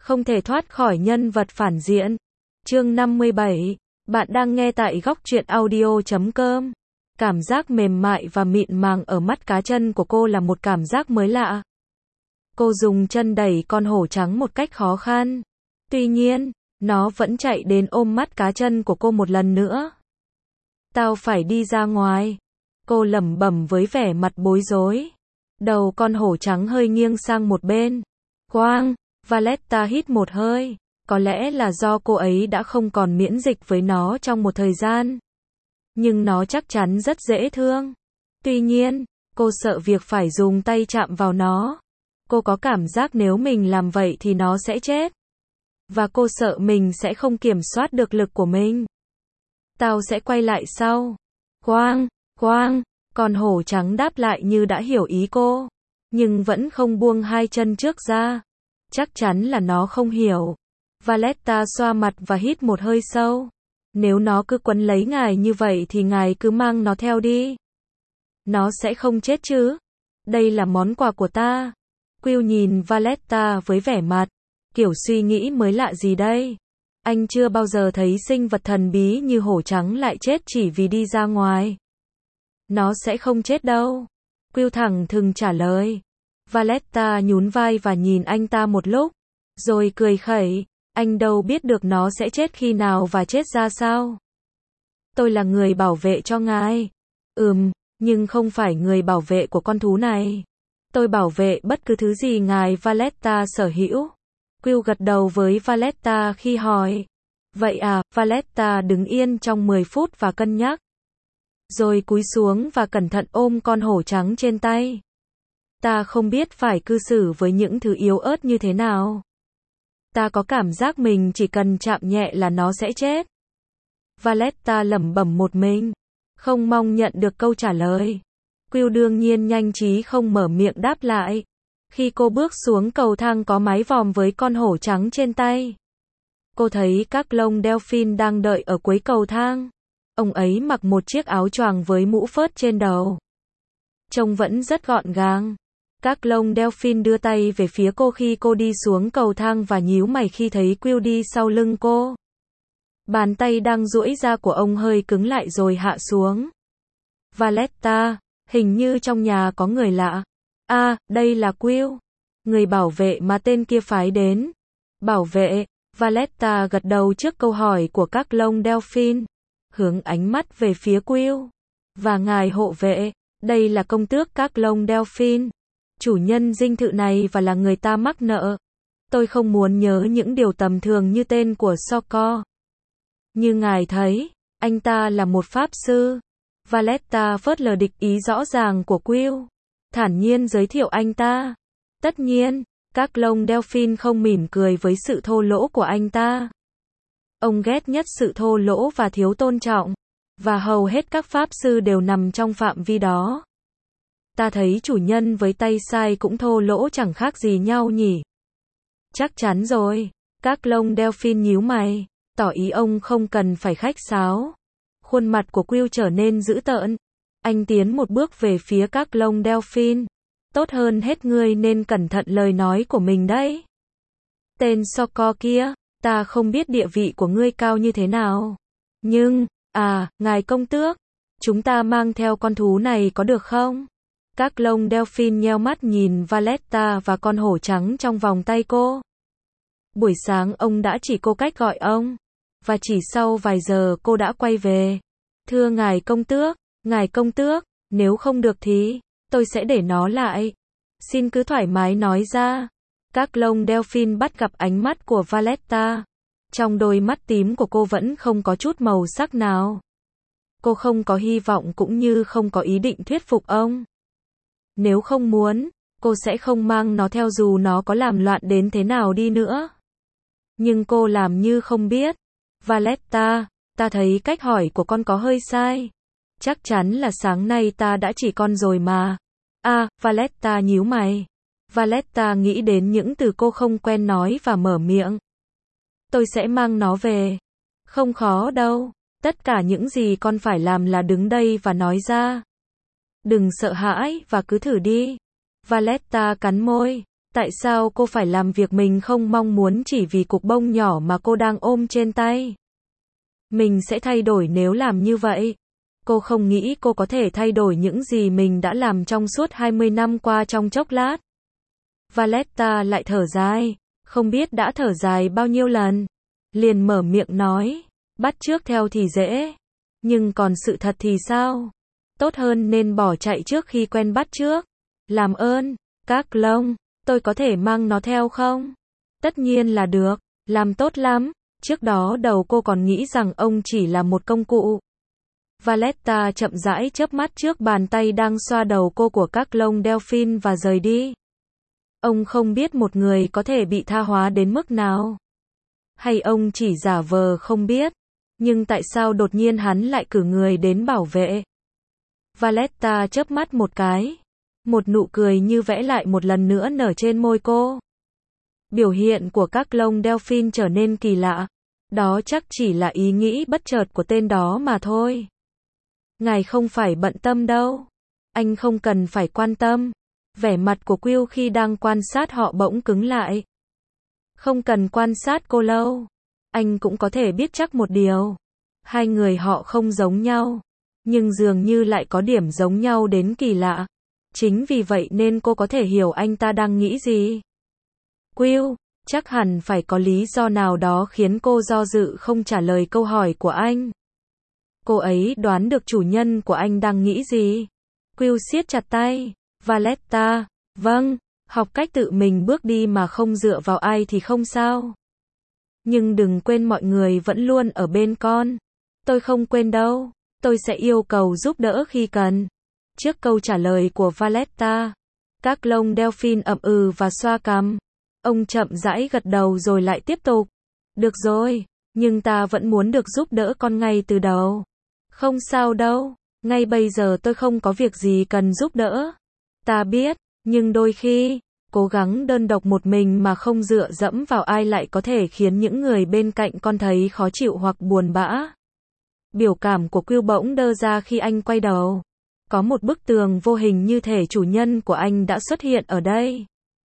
Không thể thoát khỏi nhân vật phản diện. Chương 57. Bạn đang nghe tại góc truyện audio.com. Cảm giác mềm mại và mịn màng ở mắt cá chân của cô là một cảm giác mới lạ. Cô dùng chân đẩy con hổ trắng một cách khó khăn. Tuy nhiên, nó vẫn chạy đến ôm mắt cá chân của cô một lần nữa. Tao phải đi ra ngoài. Cô lẩm bẩm với vẻ mặt bối rối. Đầu con hổ trắng hơi nghiêng sang một bên. Quang, Valletta hít một hơi. Có lẽ là do cô ấy đã không còn miễn dịch với nó trong một thời gian. Nhưng nó chắc chắn rất dễ thương. Tuy nhiên, cô sợ việc phải dùng tay chạm vào nó. Cô có cảm giác nếu mình làm vậy thì nó sẽ chết. Và cô sợ mình sẽ không kiểm soát được lực của mình. Tao sẽ quay lại sau. Quang, Quang, con hổ trắng đáp lại như đã hiểu ý cô. Nhưng vẫn không buông hai chân trước ra. Chắc chắn là nó không hiểu. Valletta xoa mặt và hít một hơi sâu. Nếu nó cứ quấn lấy ngài như vậy thì ngài cứ mang nó theo đi. Nó sẽ không chết chứ. Đây là món quà của ta. Quill nhìn Valletta với vẻ mặt kiểu suy nghĩ mới lạ gì đây. Anh chưa bao giờ thấy sinh vật thần bí như hổ trắng lại chết chỉ vì đi ra ngoài. Nó sẽ không chết đâu. Quill thẳng thừng trả lời. Valletta nhún vai và nhìn anh ta một lúc. Rồi cười khẩy. Anh đâu biết được nó sẽ chết khi nào và chết ra sao. Tôi là người bảo vệ cho ngài. Nhưng không phải người bảo vệ của con thú này. Tôi bảo vệ bất cứ thứ gì ngài Valletta sở hữu. Quill gật đầu với Valletta khi hỏi. Vậy à, Valletta đứng yên trong 10 phút và cân nhắc. Rồi cúi xuống và cẩn thận ôm con hổ trắng trên tay. Ta không biết phải cư xử với những thứ yếu ớt như thế nào. Ta có cảm giác mình chỉ cần chạm nhẹ là nó sẽ chết. Valletta lẩm bẩm một mình. Không mong nhận được câu trả lời. Quill đương nhiên nhanh trí không mở miệng đáp lại. Khi cô bước xuống cầu thang có mái vòm với con hổ trắng trên tay. Cô thấy các lông Delphine đang đợi ở cuối cầu thang. Ông ấy mặc một chiếc áo choàng với mũ phớt trên đầu. Trông vẫn rất gọn gàng. Các lông Delphine đưa tay về phía cô khi cô đi xuống cầu thang và nhíu mày khi thấy Quill đi sau lưng cô. Bàn tay đang duỗi ra của ông hơi cứng lại rồi hạ xuống. Valletta, hình như trong nhà có người lạ. À, đây là Quill. Người bảo vệ mà tên kia phái đến. Bảo vệ, Valletta gật đầu trước câu hỏi của các lông Delphine. Hướng ánh mắt về phía Quill. Và ngài hộ vệ, đây là công tước các lông Delphine. Chủ nhân dinh thự này và là người ta mắc nợ. Tôi không muốn nhớ những điều tầm thường như tên của Soko. Như ngài thấy, anh ta là một pháp sư. Valletta phớt lờ địch ý rõ ràng của Quill. Thản nhiên giới thiệu anh ta. Tất nhiên, các lông Delphine không mỉm cười với sự thô lỗ của anh ta. Ông ghét nhất sự thô lỗ và thiếu tôn trọng. Và hầu hết các pháp sư đều nằm trong phạm vi đó. Ta thấy chủ nhân với tay sai cũng thô lỗ chẳng khác gì nhau nhỉ. Chắc chắn rồi. Các lông Delphine nhíu mày. Tỏ ý ông không cần phải khách sáo. Khuôn mặt của Quill trở nên dữ tợn. Anh tiến một bước về phía các lông Delphine. Tốt hơn hết ngươi nên cẩn thận lời nói của mình đấy. Tên Soko kia, ta không biết địa vị của ngươi cao như thế nào. Nhưng, ngài công tước, chúng ta mang theo con thú này có được không? Các lông Delphine nheo mắt nhìn Valletta và con hổ trắng trong vòng tay cô. Buổi sáng ông đã chỉ cô cách gọi ông. Và chỉ sau vài giờ cô đã quay về. Thưa ngài công tước, nếu không được thì, tôi sẽ để nó lại. Xin cứ thoải mái nói ra. Các lông Delphine bắt gặp ánh mắt của Valletta. Trong đôi mắt tím của cô vẫn không có chút màu sắc nào. Cô không có hy vọng cũng như không có ý định thuyết phục ông. Nếu không muốn, cô sẽ không mang nó theo dù nó có làm loạn đến thế nào đi nữa. Nhưng cô làm như không biết. Valletta, ta thấy cách hỏi của con có hơi sai. Chắc chắn là sáng nay ta đã chỉ con rồi mà. Valletta nhíu mày. Valletta nghĩ đến những từ cô không quen nói và mở miệng. Tôi sẽ mang nó về. Không khó đâu. Tất cả những gì con phải làm là đứng đây và nói ra. Đừng sợ hãi và cứ thử đi. Valletta cắn môi. Tại sao cô phải làm việc mình không mong muốn chỉ vì cục bông nhỏ mà cô đang ôm trên tay? Mình sẽ thay đổi nếu làm như vậy. Cô không nghĩ cô có thể thay đổi những gì mình đã làm trong suốt 20 năm qua trong chốc lát. Valletta lại thở dài, không biết đã thở dài bao nhiêu lần. Liền mở miệng nói, bắt chước theo thì dễ, nhưng còn sự thật thì sao? Tốt hơn nên bỏ chạy trước khi quen bắt chước. Làm ơn, các lông, tôi có thể mang nó theo không? Tất nhiên là được, làm tốt lắm. Trước đó đầu cô còn nghĩ rằng ông chỉ là một công cụ. Valletta chậm rãi chớp mắt trước bàn tay đang xoa đầu cô của các lông Delphine và rời đi. Ông không biết một người có thể bị tha hóa đến mức nào. Hay ông chỉ giả vờ không biết. Nhưng tại sao đột nhiên hắn lại cử người đến bảo vệ? Valletta chớp mắt một cái. Một nụ cười như vẽ lại một lần nữa nở trên môi cô. Biểu hiện của các lông Delphine trở nên kỳ lạ. Đó chắc chỉ là ý nghĩ bất chợt của tên đó mà thôi. Ngài không phải bận tâm đâu. Anh không cần phải quan tâm. Vẻ mặt của Will khi đang quan sát họ bỗng cứng lại. Không cần quan sát cô lâu. Anh cũng có thể biết chắc một điều. Hai người họ không giống nhau. Nhưng dường như lại có điểm giống nhau đến kỳ lạ. Chính vì vậy nên cô có thể hiểu anh ta đang nghĩ gì. Will, chắc hẳn phải có lý do nào đó khiến cô do dự không trả lời câu hỏi của anh. Cô ấy đoán được chủ nhân của anh đang nghĩ gì. Will siết chặt tay. Valletta, vâng, học cách tự mình bước đi mà không dựa vào ai thì không sao. Nhưng đừng quên mọi người vẫn luôn ở bên con. Tôi không quên đâu, tôi sẽ yêu cầu giúp đỡ khi cần. Trước câu trả lời của Valletta, các lông Delphine ậm ừ và xoa cằm. Ông chậm rãi gật đầu rồi lại tiếp tục. Được rồi, nhưng ta vẫn muốn được giúp đỡ con ngay từ đầu. Không sao đâu, ngay bây giờ tôi không có việc gì cần giúp đỡ. Ta biết, nhưng đôi khi, cố gắng đơn độc một mình mà không dựa dẫm vào ai lại có thể khiến những người bên cạnh con thấy khó chịu hoặc buồn bã. Biểu cảm của Will bỗng đơ ra khi anh quay đầu. Có một bức tường vô hình như thể chủ nhân của anh đã xuất hiện ở đây.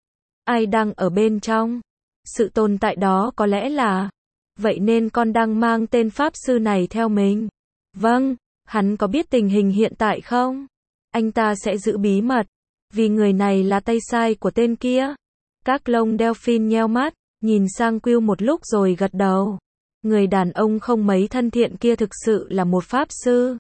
Ai đang ở bên trong? Sự tồn tại đó có lẽ là... Vậy nên con đang mang tên pháp sư này theo mình. Vâng, hắn có biết tình hình hiện tại không? Anh ta sẽ giữ bí mật. Vì người này là tay sai của tên kia. Các lông Delphine nheo mắt, nhìn sang Will một lúc rồi gật đầu. Người đàn ông không mấy thân thiện kia thực sự là một pháp sư.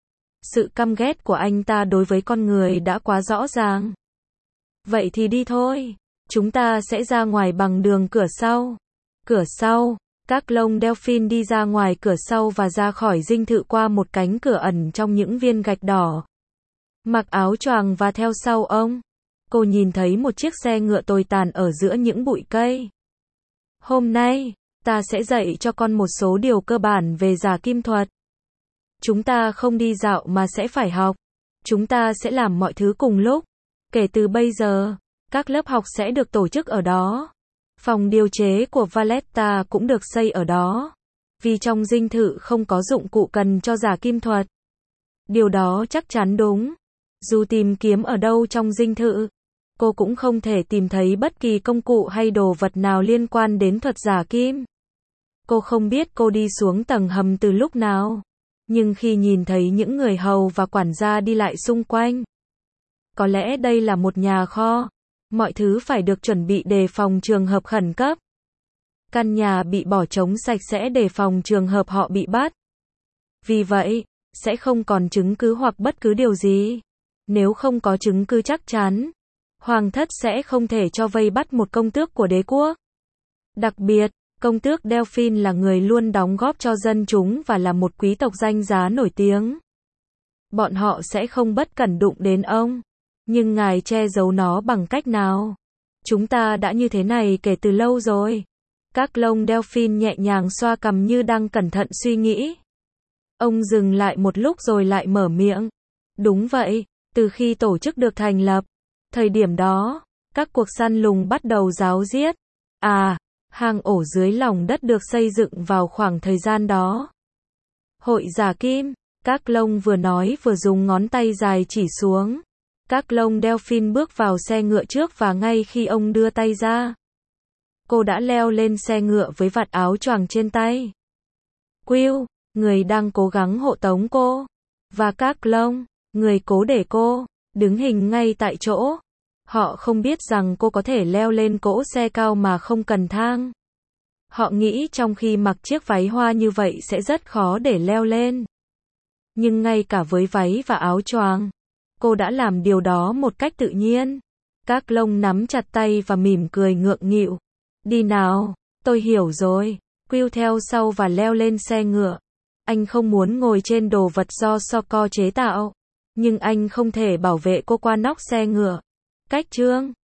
Sự căm ghét của anh ta đối với con người đã quá rõ ràng. Vậy thì đi thôi. Chúng ta sẽ ra ngoài bằng đường cửa sau. Cửa sau. Các lông Delphine đi ra ngoài cửa sau và ra khỏi dinh thự qua một cánh cửa ẩn trong những viên gạch đỏ. Mặc áo choàng và theo sau ông. Cô nhìn thấy một chiếc xe ngựa tồi tàn ở giữa những bụi cây. Hôm nay, ta sẽ dạy cho con một số điều cơ bản về giả kim thuật. Chúng ta không đi dạo mà sẽ phải học. Chúng ta sẽ làm mọi thứ cùng lúc. Kể từ bây giờ, các lớp học sẽ được tổ chức ở đó. Phòng điều chế của Valletta cũng được xây ở đó. Vì trong dinh thự không có dụng cụ cần cho giả kim thuật. Điều đó chắc chắn đúng. Dù tìm kiếm ở đâu trong dinh thự, cô cũng không thể tìm thấy bất kỳ công cụ hay đồ vật nào liên quan đến thuật giả kim. Cô không biết cô đi xuống tầng hầm từ lúc nào. Nhưng khi nhìn thấy những người hầu và quản gia đi lại xung quanh, có lẽ đây là một nhà kho. Mọi thứ phải được chuẩn bị đề phòng trường hợp khẩn cấp. Căn nhà bị bỏ trống sạch sẽ đề phòng trường hợp họ bị bắt. Vì vậy, sẽ không còn chứng cứ hoặc bất cứ điều gì. Nếu không có chứng cứ chắc chắn, hoàng thất sẽ không thể cho vây bắt một công tước của đế quốc. Đặc biệt, công tước Delphine là người luôn đóng góp cho dân chúng và là một quý tộc danh giá nổi tiếng. Bọn họ sẽ không bất cẩn đụng đến ông. Nhưng ngài che giấu nó bằng cách nào? Chúng ta đã như thế này kể từ lâu rồi. Các lông Delphine nhẹ nhàng xoa cằm như đang cẩn thận suy nghĩ. Ông dừng lại một lúc rồi lại mở miệng. Đúng vậy, từ khi tổ chức được thành lập, thời điểm đó, các cuộc săn lùng bắt đầu ráo riết. Hang ổ dưới lòng đất được xây dựng vào khoảng thời gian đó. Hội giả kim, các lông vừa nói vừa dùng ngón tay dài chỉ xuống. Các lông Delphine bước vào xe ngựa trước và ngay khi ông đưa tay ra, cô đã leo lên xe ngựa với vạt áo choàng trên tay. Quill, người đang cố gắng hộ tống cô, và các lông, người cố để cô đứng hình ngay tại chỗ. Họ không biết rằng cô có thể leo lên cỗ xe cao mà không cần thang. Họ nghĩ trong khi mặc chiếc váy hoa như vậy sẽ rất khó để leo lên. Nhưng ngay cả với váy và áo choàng, cô đã làm điều đó một cách tự nhiên. Các lông nắm chặt tay và mỉm cười ngượng nghịu. Đi nào, tôi hiểu rồi. Quill theo sau và leo lên xe ngựa. Anh không muốn ngồi trên đồ vật do Soko chế tạo, nhưng anh không thể bảo vệ cô qua nóc xe ngựa. Cách chương